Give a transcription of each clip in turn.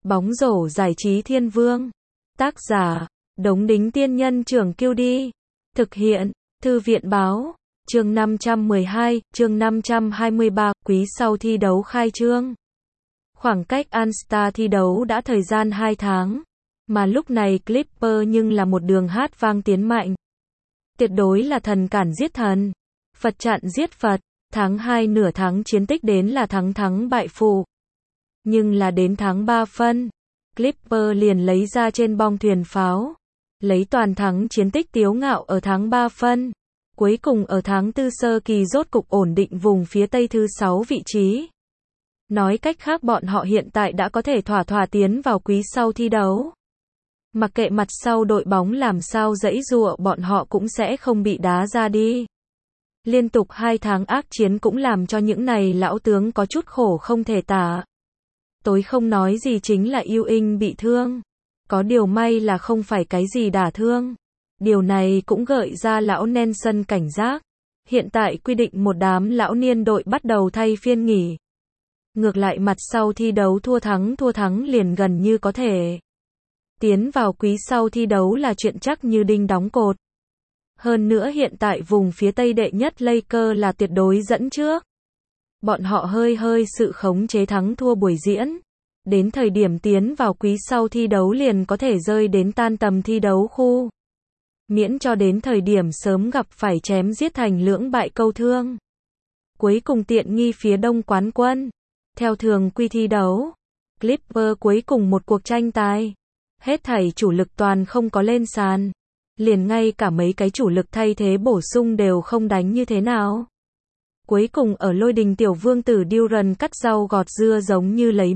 Bóng rổ giải trí thiên vương. Tác giả, Đống Đính Tiên Nhân Trưởng Kiêu Đi. Thực hiện, Thư viện Báo. Chương 512, chương 523, quý sau thi đấu khai trương. Khoảng cách All-Star thi đấu đã thời gian 2 tháng. Mà lúc này Clipper nhưng là một đường hát vang tiến mạnh. Tuyệt đối là thần cản giết thần. Phật chặn giết Phật. Tháng 2 nửa tháng chiến tích đến là thắng bại phụ. Nhưng là đến tháng 3 phân, Clipper liền lấy ra trên bong thuyền pháo. Lấy toàn thắng chiến tích tiếu ngạo ở tháng 3 phân. Cuối cùng ở tháng 4 sơ kỳ rốt cục ổn định vùng phía tây thứ 6 vị trí. Nói cách khác bọn họ hiện tại đã có thể thỏa tiến vào quý sau thi đấu. Mặc kệ mặt sau đội bóng làm sao giãy giụa bọn họ cũng sẽ không bị đá ra đi. Liên tục 2 tháng ác chiến cũng làm cho những này lão tướng có chút khổ không thể tả. Tối không nói gì chính là Ewing bị thương. Có điều may là không phải cái gì đả thương. Điều này cũng gợi ra lão Nelson cảnh giác. Hiện tại quy định một đám lão niên đội bắt đầu thay phiên nghỉ. Ngược lại mặt sau thi đấu thua thắng liền gần như có thể. Tiến vào quý sau thi đấu là chuyện chắc như đinh đóng cột. Hơn nữa hiện tại vùng phía tây đệ nhất Lakers là tuyệt đối dẫn trước. Bọn họ hơi sự khống chế thắng thua buổi diễn. Đến thời điểm tiến vào quý sau thi đấu liền có thể rơi đến tan tầm thi đấu khu. Miễn cho đến thời điểm sớm gặp phải chém giết thành lưỡng bại câu thương. Cuối cùng tiện nghi phía đông quán quân. Theo thường quy thi đấu, Clipper cuối cùng một cuộc tranh tài. Hết thảy chủ lực toàn không có lên sàn. Liền ngay cả mấy cái chủ lực thay thế bổ sung đều không đánh như thế nào. Cuối cùng ở lôi đình tiểu vương tử Durant cắt rau gọt dưa giống như lấy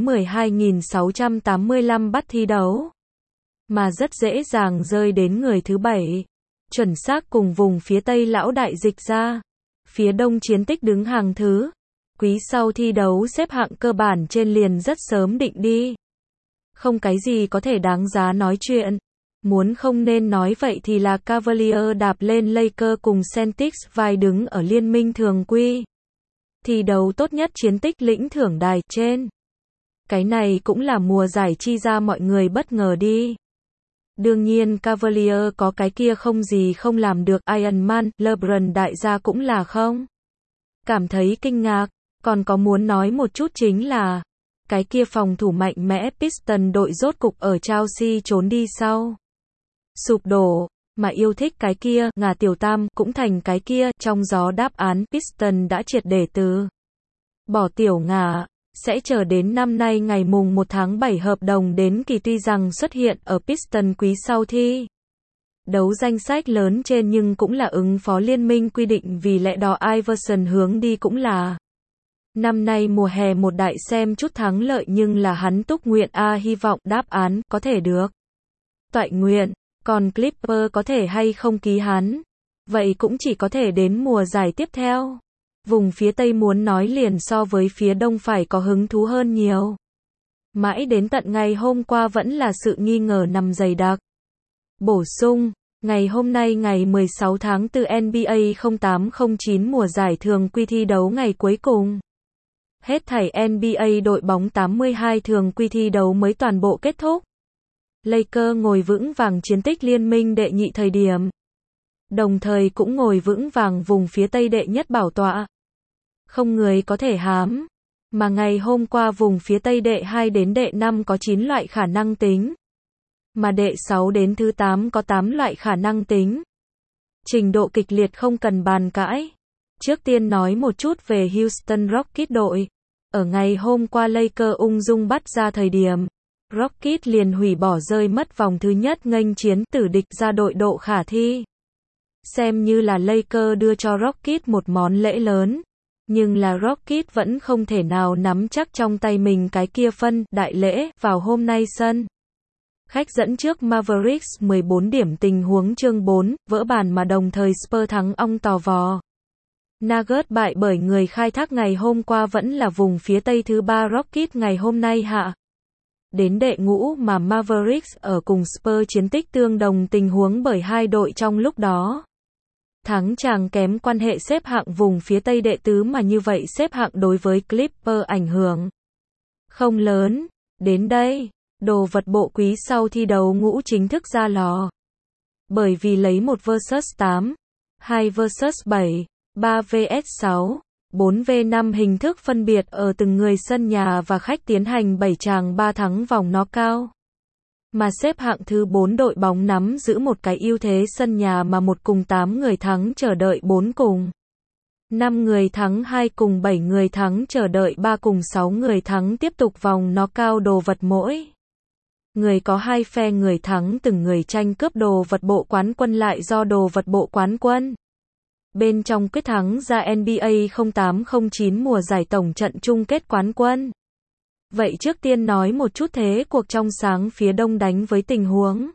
12.685 bắt thi đấu. Mà rất dễ dàng rơi đến người thứ 7. Chuẩn xác cùng vùng phía tây lão đại dịch ra. Phía đông chiến tích đứng hàng thứ. Quý sau thi đấu xếp hạng cơ bản trên liền rất sớm định đi. Không cái gì có thể đáng giá nói chuyện. Muốn không nên nói vậy thì là Cavaliers đạp lên Lakers cùng Celtics vai đứng ở liên minh thường quy. Thi đấu tốt nhất chiến tích lĩnh thưởng đài trên. Cái này cũng là mùa giải chi ra mọi người bất ngờ đi. Đương nhiên Cavaliers có cái kia không gì không làm được Iron Man, LeBron đại gia cũng là không. Cảm thấy kinh ngạc, còn có muốn nói một chút chính là cái kia phòng thủ mạnh mẽ Piston đội rốt cục ở Chelsea trốn đi sau. Sụp đổ, mà yêu thích cái kia, ngà tiểu tam, cũng thành cái kia, trong gió đáp án Piston đã triệt để từ bỏ tiểu ngà, sẽ chờ đến năm nay ngày mùng 1 tháng 7 hợp đồng đến kỳ tuy rằng xuất hiện ở Piston quý sau thi đấu danh sách lớn trên nhưng cũng là ứng phó liên minh quy định vì lẽ đó Iverson hướng đi cũng là năm nay mùa hè một đại xem chút thắng lợi nhưng là hắn túc nguyện hy vọng đáp án có thể được toại nguyện. Còn Clipper có thể hay không ký hắn? Vậy cũng chỉ có thể đến mùa giải tiếp theo. Vùng phía Tây muốn nói liền so với phía Đông phải có hứng thú hơn nhiều. Mãi đến tận ngày hôm qua vẫn là sự nghi ngờ nằm dày đặc. Bổ sung, ngày hôm nay ngày 16 tháng 4 NBA 08-09 mùa giải thường quy thi đấu ngày cuối cùng. Hết thảy NBA đội bóng 82 thường quy thi đấu mới toàn bộ kết thúc. Lakers ngồi vững vàng chiến tích liên minh đệ nhị thời điểm. Đồng thời cũng ngồi vững vàng vùng phía tây đệ nhất bảo tọa. Không người có thể hám. Mà ngày hôm qua vùng phía tây đệ 2 đến đệ 5 có 9 loại khả năng tính. Mà đệ 6 đến thứ 8 có 8 loại khả năng tính. Trình độ kịch liệt không cần bàn cãi. Trước tiên nói một chút về Houston Rockets đội. Ở ngày hôm qua Lakers ung dung bắt ra thời điểm. Rockets liền hủy bỏ rơi mất vòng thứ nhất nghênh chiến tử địch ra đội độ khả thi. Xem như là Lakers đưa cho Rockets một món lễ lớn. Nhưng là Rockets vẫn không thể nào nắm chắc trong tay mình cái kia phân đại lễ vào hôm nay sân. Khách dẫn trước Mavericks 14 điểm tình huống chương 4, vỡ bàn mà đồng thời Spurs thắng ong tò vò. Nuggets bại bởi người khai thác ngày hôm qua vẫn là vùng phía tây thứ 3 Rockets ngày hôm nay hạ. Đến đệ ngũ mà Mavericks ở cùng Spurs chiến tích tương đồng tình huống bởi hai đội trong lúc đó. Thắng chàng kém quan hệ xếp hạng vùng phía tây đệ tứ mà như vậy xếp hạng đối với Clipper ảnh hưởng không lớn. Đến đây, Đồ vật bộ quý sau thi đấu ngũ chính thức ra lò. Bởi vì lấy 1 vs 8, 2 vs 7, 3 vs 6, 4 v 5 hình thức phân biệt ở từng người sân nhà và khách tiến hành 7 chàng 3 thắng vòng knockout. Mà xếp hạng thứ 4 đội bóng nắm giữ một cái ưu thế sân nhà mà 1 cùng 8 người thắng chờ đợi 4 cùng 5 người thắng 2 cùng 7 người thắng chờ đợi 3 cùng 6 người thắng tiếp tục vòng knockout. Đồ vật mỗi người có 2 phe người thắng, từng người tranh cướp đồ vật bộ quán quân lại do đồ vật bộ quán quân bên trong quyết thắng ra NBA 08-09 mùa giải tổng trận chung kết quán quân. Vậy trước tiên nói một chút thế cuộc trong sáng phía đông đánh với tình huống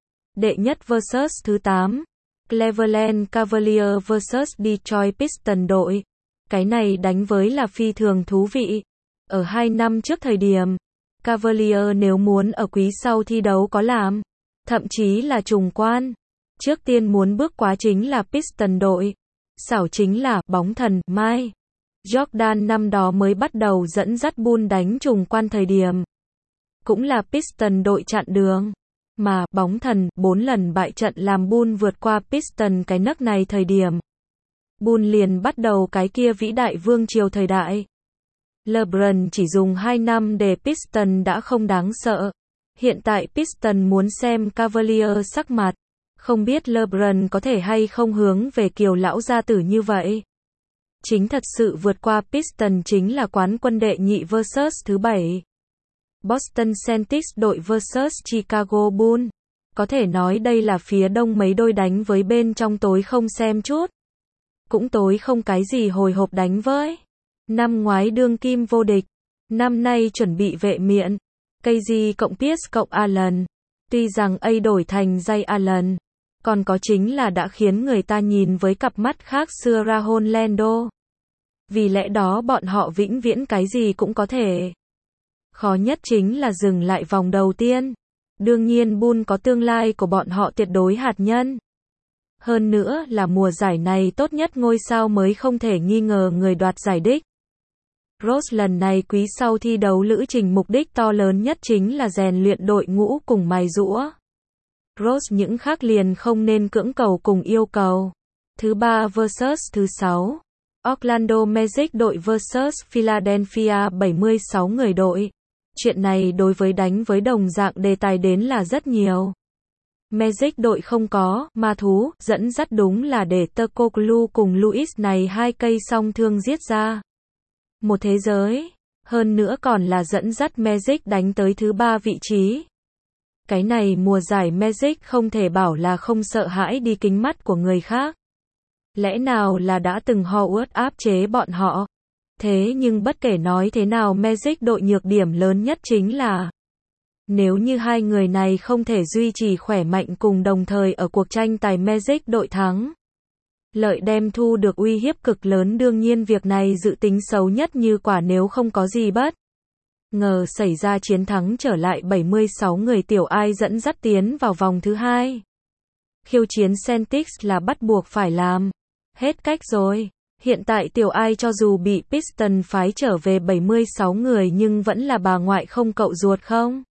đệ nhất vs thứ 8, Cleveland Cavaliers vs Detroit Pistons đội. Cái này đánh với là phi thường thú vị. Ở 2 năm trước thời điểm, Cavaliers nếu muốn ở quý sau thi đấu có làm, thậm chí là trùng quan, trước tiên muốn bước qua chính là Pistons đội. Xảo chính là bóng thần Mike Jordan năm đó mới bắt đầu dẫn dắt Bulls đánh trùng quan thời điểm. Cũng là Pistons đội chặn đường. Mà bóng thần 4 lần bại trận làm Bulls vượt qua Pistons cái nấc này thời điểm. Bulls liền bắt đầu cái kia vĩ đại vương triều thời đại. LeBron chỉ dùng 2 năm để Pistons đã không đáng sợ. Hiện tại Pistons muốn xem Cavaliers sắc mặt. Không biết LeBron có thể hay không hướng về kiểu lão gia tử như vậy. Chính thật sự vượt qua Pistons chính là quán quân đệ nhị vs thứ 7. Boston Celtics đội vs Chicago Bulls. Có thể nói đây là phía đông mấy đôi đánh với bên trong tối không xem chút. Cũng tối không cái gì hồi hộp đánh với. Năm ngoái đương kim vô địch. Năm nay chuẩn bị vệ miện. KG cộng Pierce cộng Allen. Tuy rằng A đổi thành Ray Allen. Còn có chính là đã khiến người ta nhìn với cặp mắt khác xưa Rajon Rondo. Vì lẽ đó bọn họ vĩnh viễn cái gì cũng có thể. Khó nhất chính là dừng lại vòng đầu tiên. Đương nhiên Bulls có tương lai của bọn họ tuyệt đối hạt nhân. Hơn nữa là mùa giải này tốt nhất ngôi sao mới không thể nghi ngờ người đoạt giải đích. Rose lần này quý sau thi đấu lữ trình mục đích to lớn nhất chính là rèn luyện đội ngũ cùng mài giũa. Rose những khác liền không nên cưỡng cầu cùng yêu cầu. Thứ 3 vs thứ 6. Orlando Magic đội vs Philadelphia 76 người đội. Chuyện này đối với đánh với đồng dạng đề tài đến là rất nhiều. Magic đội không có ma thú, dẫn dắt đúng là để Turkoglu cùng Lewis này 2 cây song thương giết ra một thế giới. Hơn nữa còn là dẫn dắt Magic đánh tới thứ 3 vị trí. Cái này mùa giải Magic không thể bảo là không sợ hãi đi kính mắt của người khác. Lẽ nào là đã từng Howard áp chế bọn họ. Thế nhưng bất kể nói thế nào Magic đội nhược điểm lớn nhất chính là nếu như hai người này không thể duy trì khỏe mạnh cùng đồng thời ở cuộc tranh tài Magic đội thắng. Lợi đem thu được uy hiếp cực lớn, đương nhiên việc này dự tính xấu nhất như quả nếu không có gì bất ngờ xảy ra chiến thắng trở lại 76 người tiểu ai dẫn dắt tiến vào vòng thứ 2. Khiêu chiến Celtics là bắt buộc phải làm. Hết cách rồi. Hiện tại tiểu ai cho dù bị Pistons phái trở về 76 người nhưng vẫn là bà ngoại không cậu ruột không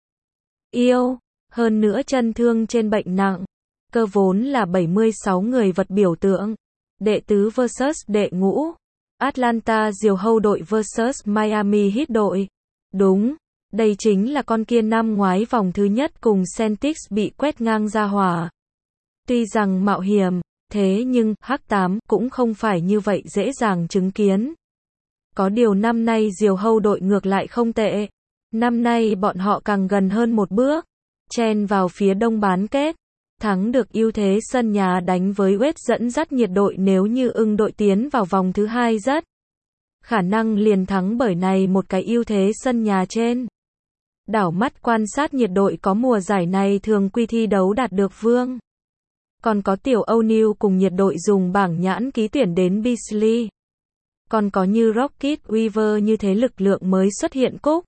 yêu. Hơn nữa chân thương trên bệnh nặng. Cơ vốn là 76 người vật biểu tượng. Đệ tứ vs đệ ngũ. Atlanta diều hâu đội vs Miami Heat đội. Đúng, đây chính là con kia năm ngoái vòng thứ nhất cùng Celtics bị quét ngang ra hỏa. Tuy rằng mạo hiểm, thế nhưng H8 cũng không phải như vậy dễ dàng chứng kiến. Có điều năm nay diều hâu đội ngược lại không tệ. Năm nay bọn họ càng gần hơn một bước, chen vào phía đông bán kết. Thắng được ưu thế sân nhà đánh với West dẫn dắt nhiệt đội, nếu như ưng đội tiến vào vòng thứ 2 rất khả năng liền thắng bởi này một cái ưu thế sân nhà trên. Đảo mắt quan sát nhiệt đội có mùa giải này thường quy thi đấu đạt được vương. Còn có tiểu O'Neal cùng nhiệt đội dùng bảng nhãn ký tuyển đến Beasley. Còn có như Rocket Weaver như thế lực lượng mới xuất hiện cúc.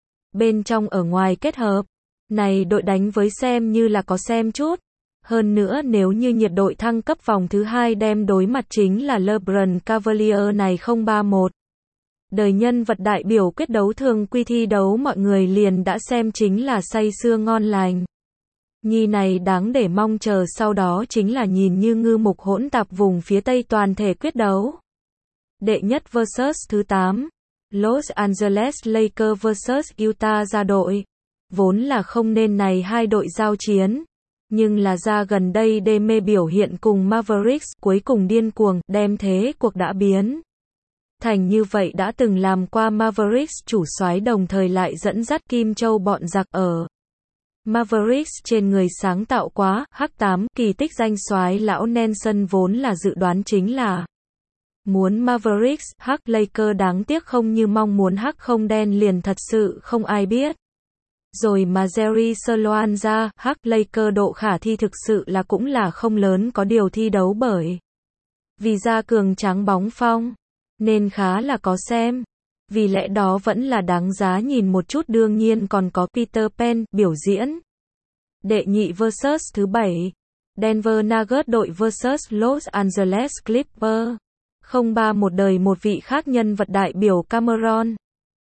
Bên trong ở ngoài kết hợp. Này đội đánh với xem như là có xem chút. Hơn nữa nếu như nhiệt đội thăng cấp vòng thứ 2 đem đối mặt chính là LeBron Cavaliers này 031. Đời nhân vật đại biểu quyết đấu thường quy thi đấu mọi người liền đã xem chính là say sưa ngon lành. Nhi này đáng để mong chờ sau đó chính là nhìn như ngư mục hỗn tạp vùng phía Tây toàn thể quyết đấu. Đệ nhất vs thứ 8. Los Angeles Lakers vs Utah ra đội. Vốn là không nên này hai đội giao chiến. Nhưng là ra gần đây đê mê biểu hiện cùng Mavericks cuối cùng điên cuồng, đem thế cuộc đã biến thành như vậy đã từng làm qua Mavericks chủ soái đồng thời lại dẫn dắt Kim Châu bọn giặc ở Mavericks trên người sáng tạo quá, H8, kỳ tích danh soái lão Nelson vốn là dự đoán chính là muốn Mavericks, Lakers đáng tiếc không như mong muốn không đen liền thật sự không ai biết. Rồi mà Jerry Sloan ra, Lakers độ khả thi thực sự là cũng là không lớn có điều thi đấu bởi vì ra cường tráng bóng phong, nên khá là có xem. Vì lẽ đó vẫn là đáng giá nhìn một chút đương nhiên còn có Peter Pan biểu diễn. Đệ nhị vs thứ 7. Denver Nuggets đội vs Los Angeles Clippers. 0-3 một đời một vị khác nhân vật đại biểu Cameron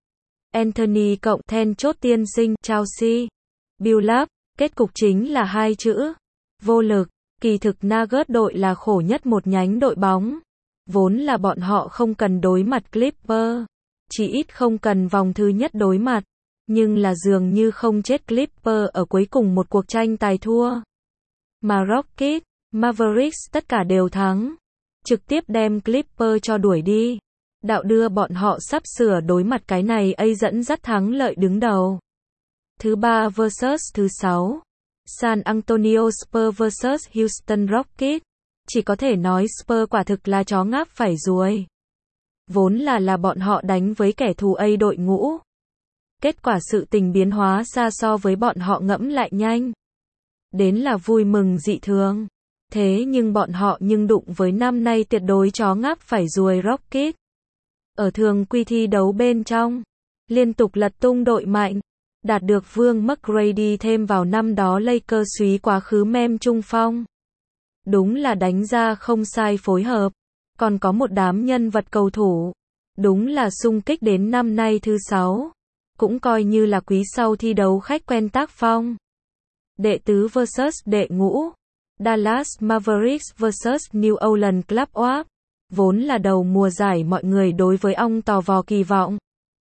Anthony cộng then chốt tiên sinh Chauncey Billups. Kết cục chính là hai chữ vô lực. Kỳ thực Nuggets đội là khổ nhất một nhánh đội bóng. Vốn là bọn họ không cần đối mặt Clippers, chỉ ít không cần vòng thứ nhất đối mặt, nhưng là dường như không chết Clippers ở cuối cùng một cuộc tranh tài thua. Mà Rockets, Mavericks tất cả đều thắng, trực tiếp đem Clippers cho đuổi đi. Đạo đưa bọn họ sắp sửa đối mặt cái này dẫn dắt thắng lợi đứng đầu. Thứ 3 vs thứ 6. San Antonio Spurs vs Houston Rockets. Chỉ có thể nói Spurs quả thực là chó ngáp phải ruồi. Vốn là bọn họ đánh với kẻ thù đội ngũ. Kết quả sự tình biến hóa xa so với bọn họ ngẫm lại nhanh. Đến là vui mừng dị thường. Thế nhưng bọn họ đụng với năm nay tuyệt đối chó ngáp phải ruồi Rockets. Ở thường quy thi đấu bên trong, liên tục lật tung đội mạnh, đạt được Vương McGrady thêm vào năm đó Lakers suý quá khứ mem trung phong. Đúng là đánh ra không sai phối hợp, còn có một đám nhân vật cầu thủ, đúng là xung kích đến năm nay thứ 6, cũng coi như là quý sau thi đấu khách quen tác phong. Đệ tứ vs đệ ngũ, Dallas Mavericks vs New Orleans Clippers. Vốn là đầu mùa giải mọi người đối với ông tò vò kỳ vọng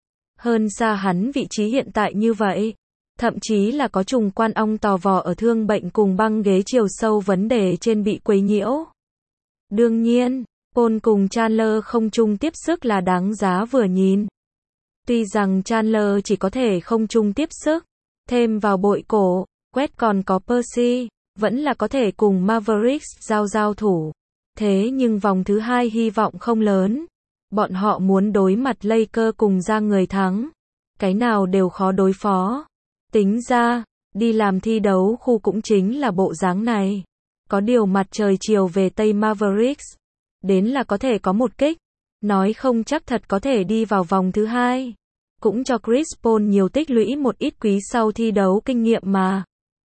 hơn xa hắn vị trí hiện tại như vậy. Thậm chí là có trùng quan ong tò vò ở thương bệnh cùng băng ghế chiều sâu vấn đề trên bị quấy nhiễu. Đương nhiên, Paul cùng Chandler không chung tiếp sức là đáng giá vừa nhìn. Tuy rằng Chandler chỉ có thể không chung tiếp sức, thêm vào bội cổ, quét còn có Percy, vẫn là có thể cùng Mavericks giao thủ. Thế nhưng vòng thứ 2 hy vọng không lớn. Bọn họ muốn đối mặt Lakers cùng ra người thắng. Cái nào đều khó đối phó. Tính ra, đi làm thi đấu khu cũng chính là bộ dáng này. Có điều mặt trời chiều về Tây Mavericks. Đến là có thể có một kích. Nói không chắc thật có thể đi vào vòng thứ 2. Cũng cho Chris Paul nhiều tích lũy một ít quý sau thi đấu kinh nghiệm mà.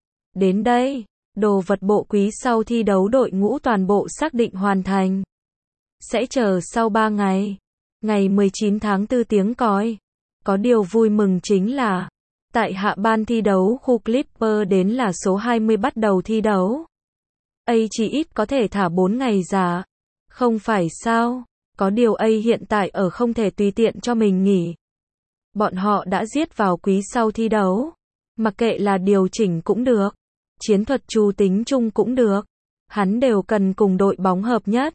Đến đây, đồ vật bộ quý sau thi đấu đội ngũ toàn bộ xác định hoàn thành. Sẽ chờ sau 3 ngày. Ngày 19 tháng 4 tiếng còi. Có điều vui mừng chính là tại hạ ban thi đấu khu Clippers đến là số 20 bắt đầu thi đấu. Chỉ ít có thể thả 4 ngày giả. Không phải sao? Có điều hiện tại ở không thể tùy tiện cho mình nghỉ. Bọn họ đã giết vào quý sau thi đấu. Mặc kệ là điều chỉnh cũng được. Chiến thuật trù tính chung cũng được. Hắn đều cần cùng đội bóng hợp nhất.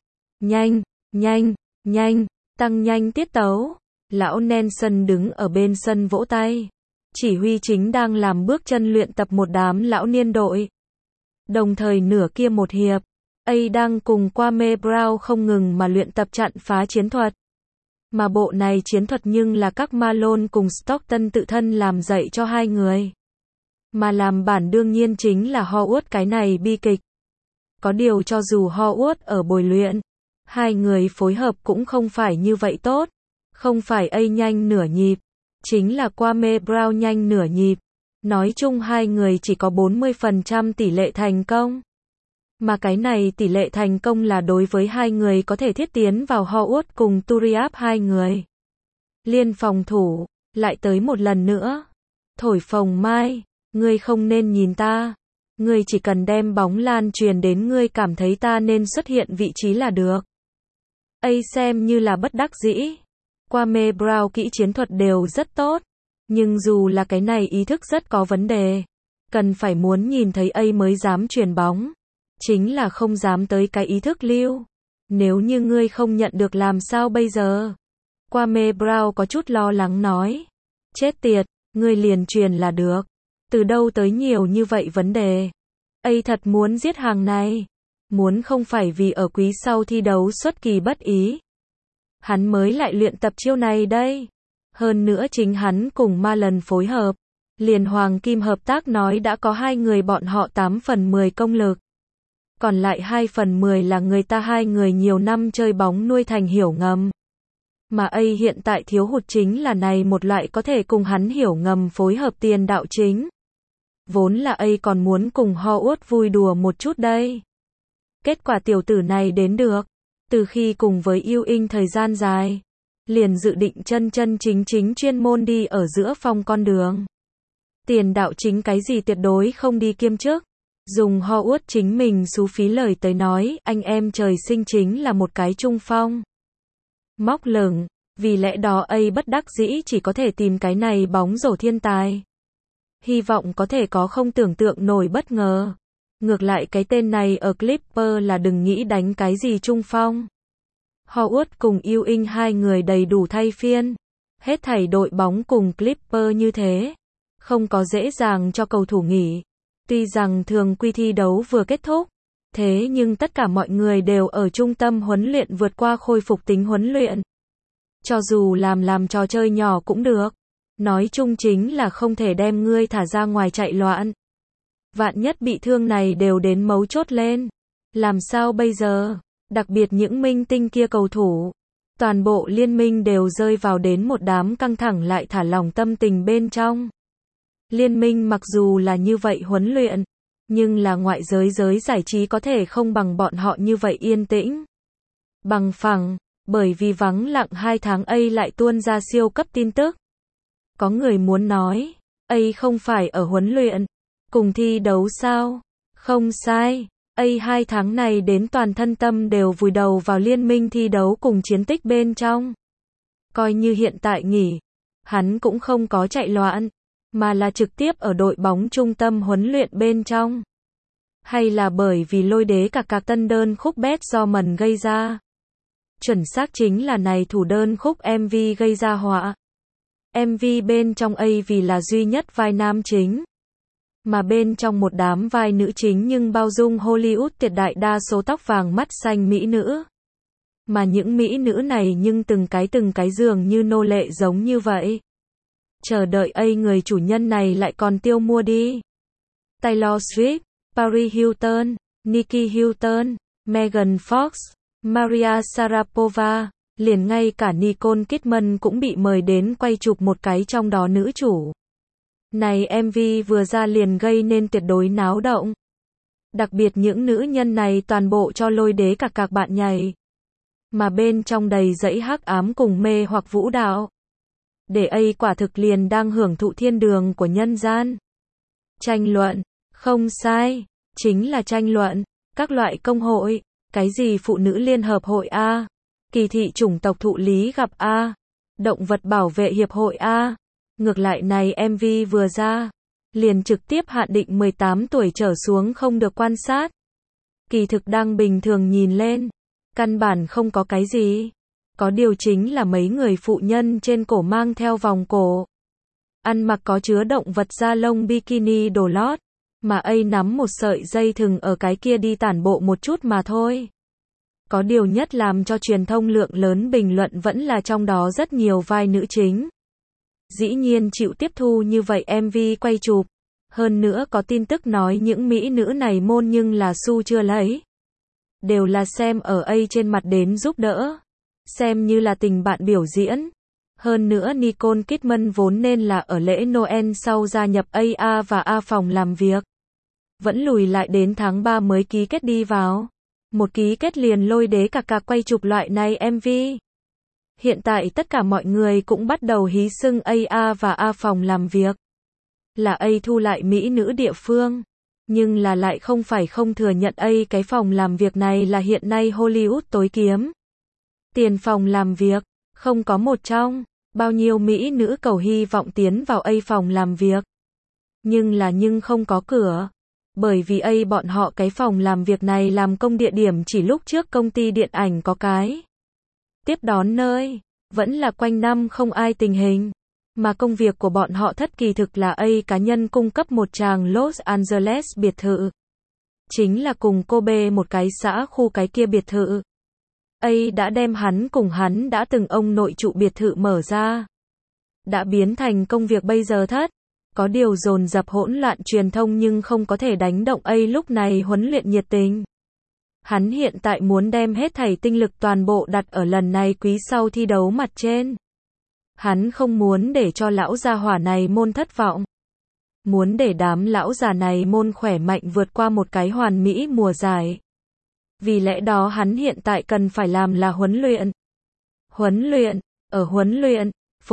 Nhanh, tăng nhanh tiết tấu. Lão Nelson đứng ở bên sân vỗ tay. Chỉ huy chính đang làm bước chân luyện tập một đám lão niên đội. Đồng thời nửa kia một hiệp, đang cùng Kwame Brown không ngừng mà luyện tập chặn phá chiến thuật. Mà bộ này chiến thuật nhưng là các Malone cùng Stockton tự thân làm dạy cho hai người. Mà làm bản đương nhiên chính là Howard cái này bi kịch. Có điều cho dù Howard ở bồi luyện, hai người phối hợp cũng không phải như vậy tốt. Không phải nhanh nửa nhịp, chính là Kwame Brown nhanh nửa nhịp. Nói chung hai người chỉ có 40% tỷ lệ thành công. Mà cái này tỷ lệ thành công là đối với hai người có thể thiết tiến vào Howard cùng Turiaf hai người. Liên phòng thủ, lại tới một lần nữa. Thổi phồng mai, ngươi không nên nhìn ta. Ngươi chỉ cần đem bóng lan truyền đến ngươi cảm thấy ta nên xuất hiện vị trí là được. Ấy xem như là bất đắc dĩ. Kwame Brown kỹ chiến thuật đều rất tốt. Nhưng dù là cái này ý thức rất có vấn đề. Cần phải muốn nhìn thấy ấy mới dám truyền bóng. Chính là không dám tới cái ý thức lưu. Nếu như ngươi không nhận được làm sao bây giờ? Kwame Brown có chút lo lắng nói. Chết tiệt, ngươi liền truyền là được. Từ đâu tới nhiều như vậy vấn đề? Ấy thật muốn giết hàng này. Muốn không phải vì ở quý sau thi đấu xuất kỳ bất ý. Hắn mới lại luyện tập chiêu này đây. Hơn nữa chính hắn cùng ma lần phối hợp. Liền Hoàng Kim hợp tác nói đã có 2 người bọn họ 8/10 công lực. Còn lại 2/10 là người ta 2 người nhiều năm chơi bóng nuôi thành hiểu ngầm. Mà ấy hiện tại thiếu hụt chính là này một loại có thể cùng hắn hiểu ngầm phối hợp tiền đạo chính. Vốn là ấy còn muốn cùng Howard vui đùa một chút đây. Kết quả tiểu tử này đến được. Từ khi cùng với Ewing thời gian dài. Liền dự định chân chính chuyên môn đi ở giữa phong con đường. Tiền đạo chính cái gì tuyệt đối không đi kiêm chức. Dùng Howard chính mình xú phí lời tới nói, anh em trời sinh chính là một cái trung phong. Móc lửng, vì lẽ đó ấy bất đắc dĩ chỉ có thể tìm cái này bóng rổ thiên tài. Hy vọng có thể có không tưởng tượng nổi bất ngờ. Ngược lại cái tên này ở Clipper là đừng nghĩ đánh cái gì trung phong. Howard cùng Ewing 2 người đầy đủ thay phiên. Hết thảy đội bóng cùng Clipper như thế. Không có dễ dàng cho cầu thủ nghỉ. Tuy rằng thường quy thi đấu vừa kết thúc. Thế nhưng tất cả mọi người đều ở trung tâm huấn luyện vượt qua khôi phục tính huấn luyện. Cho dù làm trò chơi nhỏ cũng được. Nói chung chính là không thể đem ngươi thả ra ngoài chạy loạn. Vạn nhất bị thương này đều đến mấu chốt lên. Làm sao bây giờ? Đặc biệt những minh tinh kia cầu thủ. Toàn bộ liên minh đều rơi vào đến một đám căng thẳng lại thả lỏng tâm tình bên trong. Liên minh mặc dù là như vậy huấn luyện. Nhưng là ngoại giới giải trí có thể không bằng bọn họ như vậy yên tĩnh. Bằng phẳng, bởi vì vắng lặng 2 tháng ấy lại tuôn ra siêu cấp tin tức. Có người muốn nói, ấy không phải ở huấn luyện, cùng thi đấu sao? Không sai, ấy 2 tháng này đến toàn thân tâm đều vùi đầu vào liên minh thi đấu cùng chiến tích bên trong. Coi như hiện tại nghỉ, hắn cũng không có chạy loạn, mà là trực tiếp ở đội bóng trung tâm huấn luyện bên trong. Hay là bởi vì lôi đế cạc tân đơn khúc bet do mần gây ra. Chuẩn xác chính là này thủ đơn khúc MV gây ra họa. MV bên trong ấy vì là duy nhất vai nam chính. Mà bên trong một đám vai nữ chính nhưng bao dung Hollywood tuyệt đại đa số tóc vàng mắt xanh mỹ nữ. Mà những mỹ nữ này nhưng từng cái dường như nô lệ giống như vậy. Chờ đợi ấy người chủ nhân này lại còn tiêu mua đi. Taylor Swift, Paris Hilton, Nikki Hilton, Megan Fox, Maria Sharapova, liền ngay cả Nicole Kidman cũng bị mời đến quay chụp một cái trong đó nữ chủ. Này MV vừa ra liền gây nên tuyệt đối náo động. Đặc biệt những nữ nhân này toàn bộ cho lôi đế các bạn nhảy. Mà bên trong đầy dẫy hắc ám cùng mê hoặc vũ đạo. Để ấy quả thực liền đang hưởng thụ thiên đường của nhân gian. Tranh luận, không sai, chính là tranh luận, các loại công hội, cái gì phụ nữ liên hợp hội A, kỳ thị chủng tộc thụ lý gặp A, động vật bảo vệ hiệp hội A. Ngược lại này MV vừa ra, liền trực tiếp hạn định 18 tuổi trở xuống không được quan sát. Kỳ thực đang bình thường nhìn lên, căn bản không có cái gì. Có điều chính là mấy người phụ nhân trên cổ mang theo vòng cổ. Ăn mặc có chứa động vật da lông bikini đồ lót. Mà ấy nắm một sợi dây thừng ở cái kia đi tản bộ một chút mà thôi. Có điều nhất làm cho truyền thông lượng lớn bình luận vẫn là trong đó rất nhiều vai nữ chính. Dĩ nhiên chịu tiếp thu như vậy MV quay chụp. Hơn nữa có tin tức nói những mỹ nữ này môn nhưng là xu chưa lấy. Đều là xem ở ấy trên mặt đến giúp đỡ. Xem như là tình bạn biểu diễn. Hơn nữa Nicole Kidman vốn nên là ở lễ Noel sau gia nhập AA và A phòng làm việc. Vẫn lùi lại đến tháng 3 mới ký kết đi vào. Một ký kết liền lôi đế cạc quay chụp loại này MV. Hiện tại tất cả mọi người cũng bắt đầu hí xưng A và A phòng làm việc. Là A thu lại mỹ nữ địa phương. Nhưng là lại không phải không thừa nhận A cái phòng làm việc này là hiện nay Hollywood tối kiếm tiền phòng làm việc. Không có một trong bao nhiêu mỹ nữ cầu hy vọng tiến vào A phòng làm việc. Nhưng không có cửa. Bởi vì A bọn họ cái phòng làm việc này làm công địa điểm chỉ lúc trước công ty điện ảnh có cái tiếp đón nơi, vẫn là quanh năm không ai tình hình. Mà công việc của bọn họ thất kỳ thực là A cá nhân cung cấp một tràng Los Angeles biệt thự. Chính là cùng cô B một cái xã khu cái kia biệt thự. A đã đem hắn cùng hắn đã từng ông nội trụ biệt thự mở ra. Đã biến thành công việc bây giờ thất. Có điều dồn dập hỗn loạn truyền thông nhưng không có thể đánh động A lúc này huấn luyện nhiệt tình. Hắn hiện tại muốn đem hết thảy tinh lực toàn bộ đặt ở lần này quý sau thi đấu mặt trên. Hắn không muốn để cho lão gia hỏa này môn thất vọng. Muốn để đám lão già này môn khỏe mạnh vượt qua một cái hoàn mỹ mùa giải. Vì lẽ đó hắn hiện tại cần phải làm là huấn luyện. Ở huấn luyện,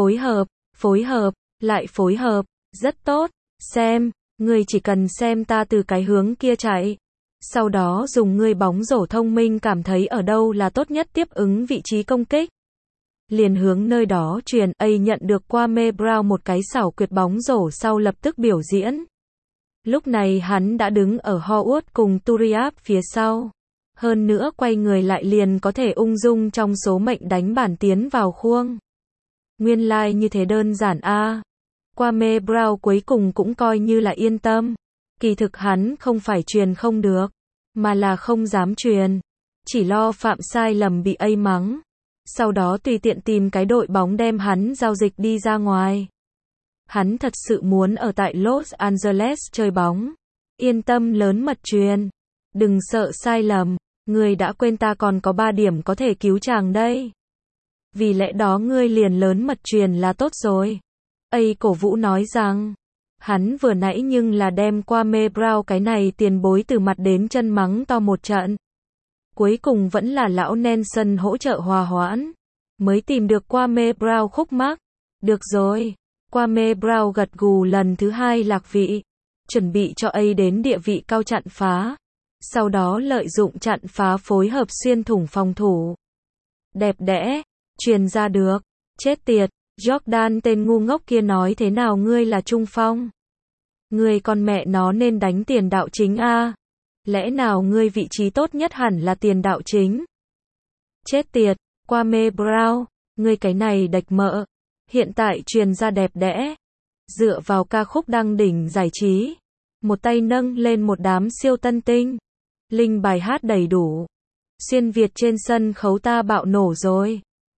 phối hợp, lại phối hợp, rất tốt, xem, ngươi chỉ cần xem ta từ cái hướng kia chạy. Sau đó dùng ngươi bóng rổ thông minh cảm thấy ở đâu là tốt nhất tiếp ứng vị trí công kích. Liền hướng nơi đó truyền. A nhận được Kwame Brown một cái xảo quyệt bóng rổ sau lập tức biểu diễn. Lúc này hắn đã đứng ở Howard cùng Turiaf phía sau. Hơn nữa quay người lại liền có thể ung dung trong số mệnh đánh bản tiến vào khuôn. Nguyên lai như thế đơn giản a. Kwame Brown cuối cùng cũng coi như là yên tâm. Kỳ thực hắn không phải truyền không được, mà là không dám truyền. Chỉ lo phạm sai lầm bị A mắng. Sau đó tùy tiện tìm cái đội bóng đem hắn giao dịch đi ra ngoài. Hắn thật sự muốn ở tại Los Angeles chơi bóng. Yên tâm lớn mật truyền. Đừng sợ sai lầm. Ngươi đã quên ta còn có 3 điểm có thể cứu chàng đây. Vì lẽ đó ngươi liền lớn mật truyền là tốt rồi. A cổ vũ nói rằng. Hắn vừa nãy nhưng là đem Kwame Brown cái này tiền bối từ mặt đến chân mắng to một trận. Cuối cùng vẫn là lão Nelson hỗ trợ hòa hoãn. Mới tìm được Kwame Brown khúc mắc. Được rồi. Kwame Brown gật gù lần thứ 2 lạc vị. Chuẩn bị cho A đến địa vị cao chặn phá. Sau đó lợi dụng chặn phá phối hợp xuyên thủng phòng thủ. Đẹp đẽ. Truyền ra được. Chết tiệt. Jordan tên ngu ngốc kia nói thế nào ngươi là trung phong? Ngươi con mẹ nó nên đánh tiền đạo chính a. Lẽ nào ngươi vị trí tốt nhất hẳn là tiền đạo chính? Chết tiệt, Kwame Brown, ngươi cái này đạch mợ. Hiện tại truyền ra đẹp đẽ. Dựa vào ca khúc đăng đỉnh giải trí. Một tay nâng lên một đám siêu tân tinh. Linh bài hát đầy đủ. Xuyên Việt trên sân khấu ta bạo nổ rồi.